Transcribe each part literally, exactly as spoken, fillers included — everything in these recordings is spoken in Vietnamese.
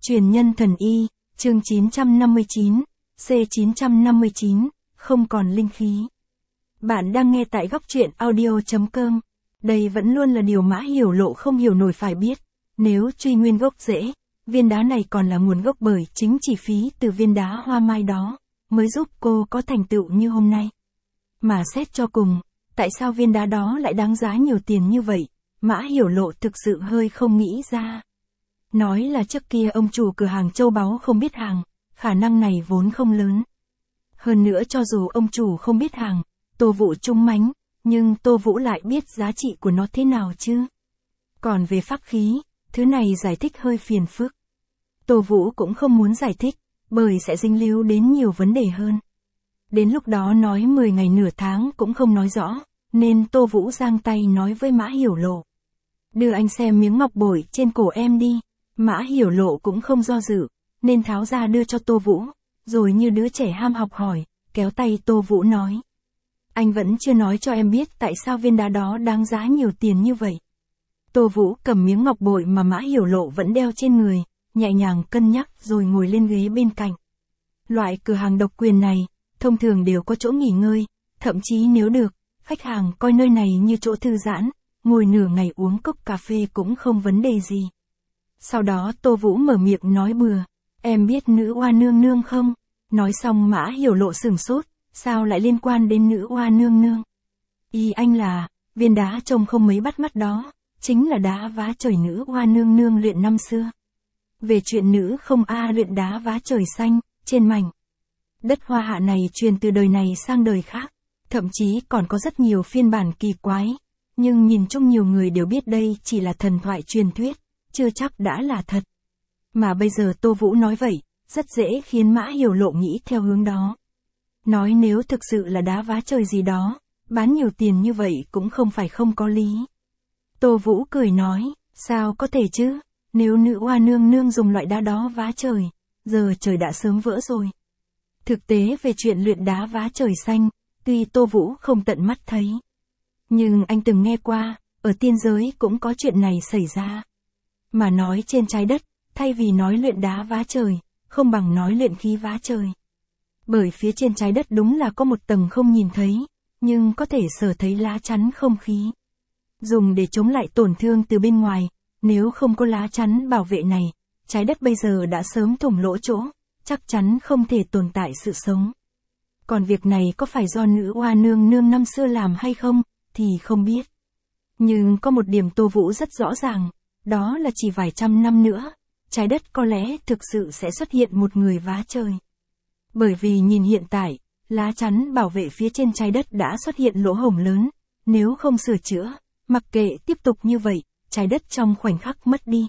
Truyền nhân thần y, chương chín trăm năm mươi chín, C chín trăm năm mươi chín, không còn linh khí. Bạn đang nghe tại góc truyện audio chấm com. Đây vẫn luôn là điều Mã Hiểu Lộ không hiểu nổi phải biết. Nếu truy nguyên gốc rễ, viên đá này còn là nguồn gốc bởi chính chi phí từ viên đá hoa mai đó, mới giúp cô có thành tựu như hôm nay. Mà xét cho cùng, tại sao viên đá đó lại đáng giá nhiều tiền như vậy, Mã Hiểu Lộ thực sự hơi không nghĩ ra. Nói là trước kia ông chủ cửa hàng châu báu không biết hàng, khả năng này vốn không lớn. Hơn nữa cho dù ông chủ không biết hàng, Tô Vũ trúng mánh, nhưng Tô Vũ lại biết giá trị của nó thế nào chứ. Còn về pháp khí, thứ này giải thích hơi phiền phức. Tô Vũ cũng không muốn giải thích, bởi sẽ dính líu đến nhiều vấn đề hơn. Đến lúc đó nói mười ngày nửa tháng cũng không nói rõ, nên Tô Vũ giang tay nói với Mã Hiểu Lộ. Đưa anh xem miếng ngọc bội trên cổ em đi. Mã Hiểu Lộ cũng không do dự, nên tháo ra đưa cho Tô Vũ, rồi như đứa trẻ ham học hỏi, kéo tay Tô Vũ nói. Anh vẫn chưa nói cho em biết tại sao viên đá đó đáng giá nhiều tiền như vậy. Tô Vũ cầm miếng ngọc bội mà Mã Hiểu Lộ vẫn đeo trên người, nhẹ nhàng cân nhắc rồi ngồi lên ghế bên cạnh. Loại cửa hàng độc quyền này, thông thường đều có chỗ nghỉ ngơi, thậm chí nếu được, khách hàng coi nơi này như chỗ thư giãn, ngồi nửa ngày uống cốc cà phê cũng không vấn đề gì. Sau đó Tô Vũ mở miệng nói bừa, em biết nữ oa nương nương không? Nói xong Mã Hiểu Lộ sửng sốt, sao lại liên quan đến nữ oa nương nương? Ý anh là, viên đá trông không mấy bắt mắt đó, chính là đá vá trời nữ oa nương nương luyện năm xưa. Về chuyện nữ không a luyện đá vá trời xanh, trên mảnh đất Hoa Hạ này truyền từ đời này sang đời khác, thậm chí còn có rất nhiều phiên bản kỳ quái, nhưng nhìn chung nhiều người đều biết đây chỉ là thần thoại truyền thuyết, chưa chắc đã là thật. Mà bây giờ Tô Vũ nói vậy, rất dễ khiến Mã Hiểu Lộ nghĩ theo hướng đó. Nói nếu thực sự là đá vá trời gì đó, bán nhiều tiền như vậy cũng không phải không có lý. Tô Vũ cười nói, sao có thể chứ, nếu nữ oa nương nương dùng loại đá đó vá trời, giờ trời đã sớm vỡ rồi. Thực tế về chuyện luyện đá vá trời xanh, tuy Tô Vũ không tận mắt thấy, nhưng anh từng nghe qua, ở tiên giới cũng có chuyện này xảy ra. Mà nói trên trái đất, thay vì nói luyện đá vá trời, không bằng nói luyện khí vá trời. Bởi phía trên trái đất đúng là có một tầng không nhìn thấy, nhưng có thể sở thấy lá chắn không khí. Dùng để chống lại tổn thương từ bên ngoài, nếu không có lá chắn bảo vệ này, trái đất bây giờ đã sớm thủng lỗ chỗ, chắc chắn không thể tồn tại sự sống. Còn việc này có phải do nữ oa nương nương năm xưa làm hay không, thì không biết. Nhưng có một điểm Tô Vũ rất rõ ràng, đó là chỉ vài trăm năm nữa, trái đất có lẽ thực sự sẽ xuất hiện một người vá trời. Bởi vì nhìn hiện tại, lá chắn bảo vệ phía trên trái đất đã xuất hiện lỗ hổng lớn, nếu không sửa chữa, mặc kệ tiếp tục như vậy, trái đất trong khoảnh khắc mất đi.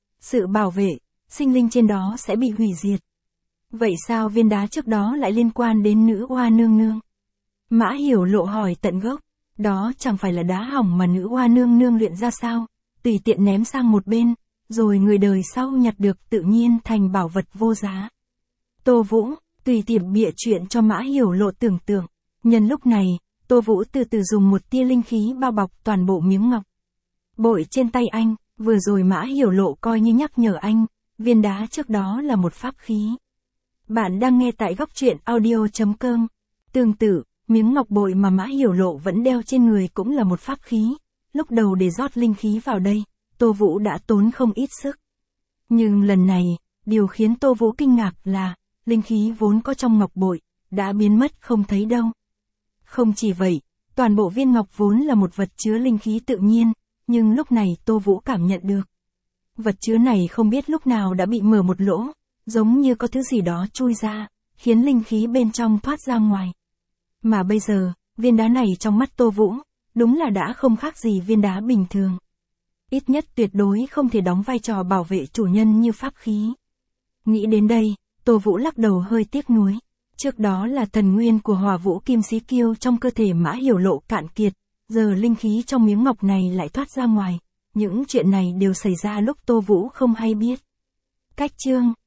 Sự bảo vệ, sinh linh trên đó sẽ bị hủy diệt. Vậy sao viên đá trước đó lại liên quan đến nữ oa nương nương? Mã Hiểu Lộ hỏi tận gốc, đó chẳng phải là đá hỏng mà nữ oa nương nương luyện ra sao, tùy tiện ném sang một bên, rồi người đời sau nhặt được tự nhiên thành bảo vật vô giá. Tô Vũ, tùy tiện bịa chuyện cho Mã Hiểu Lộ tưởng tượng. Nhân lúc này, Tô Vũ từ từ dùng một tia linh khí bao bọc toàn bộ miếng ngọc bội trên tay anh, vừa rồi Mã Hiểu Lộ coi như nhắc nhở anh, viên đá trước đó là một pháp khí. Bạn đang nghe tại góc truyện audio chấm com. Tương tự, miếng ngọc bội mà Mã Hiểu Lộ vẫn đeo trên người cũng là một pháp khí. Lúc đầu để rót linh khí vào đây, Tô Vũ đã tốn không ít sức. Nhưng lần này, điều khiến Tô Vũ kinh ngạc là, linh khí vốn có trong ngọc bội, đã biến mất không thấy đâu. Không chỉ vậy, toàn bộ viên ngọc vốn là một vật chứa linh khí tự nhiên, nhưng lúc này Tô Vũ cảm nhận được. Vật chứa này không biết lúc nào đã bị mở một lỗ, giống như có thứ gì đó chui ra, khiến linh khí bên trong thoát ra ngoài. Mà bây giờ, viên đá này trong mắt Tô Vũ, đúng là đã không khác gì viên đá bình thường. Ít nhất tuyệt đối không thể đóng vai trò bảo vệ chủ nhân như pháp khí. Nghĩ đến đây, Tô Vũ lắc đầu hơi tiếc nuối. Trước đó là thần nguyên của Hỏa Vũ Kim Xí Kiêu trong cơ thể Mã Hiểu Lộ cạn kiệt, giờ linh khí trong miếng ngọc này lại thoát ra ngoài. Những chuyện này đều xảy ra lúc Tô Vũ không hay biết. Cách chương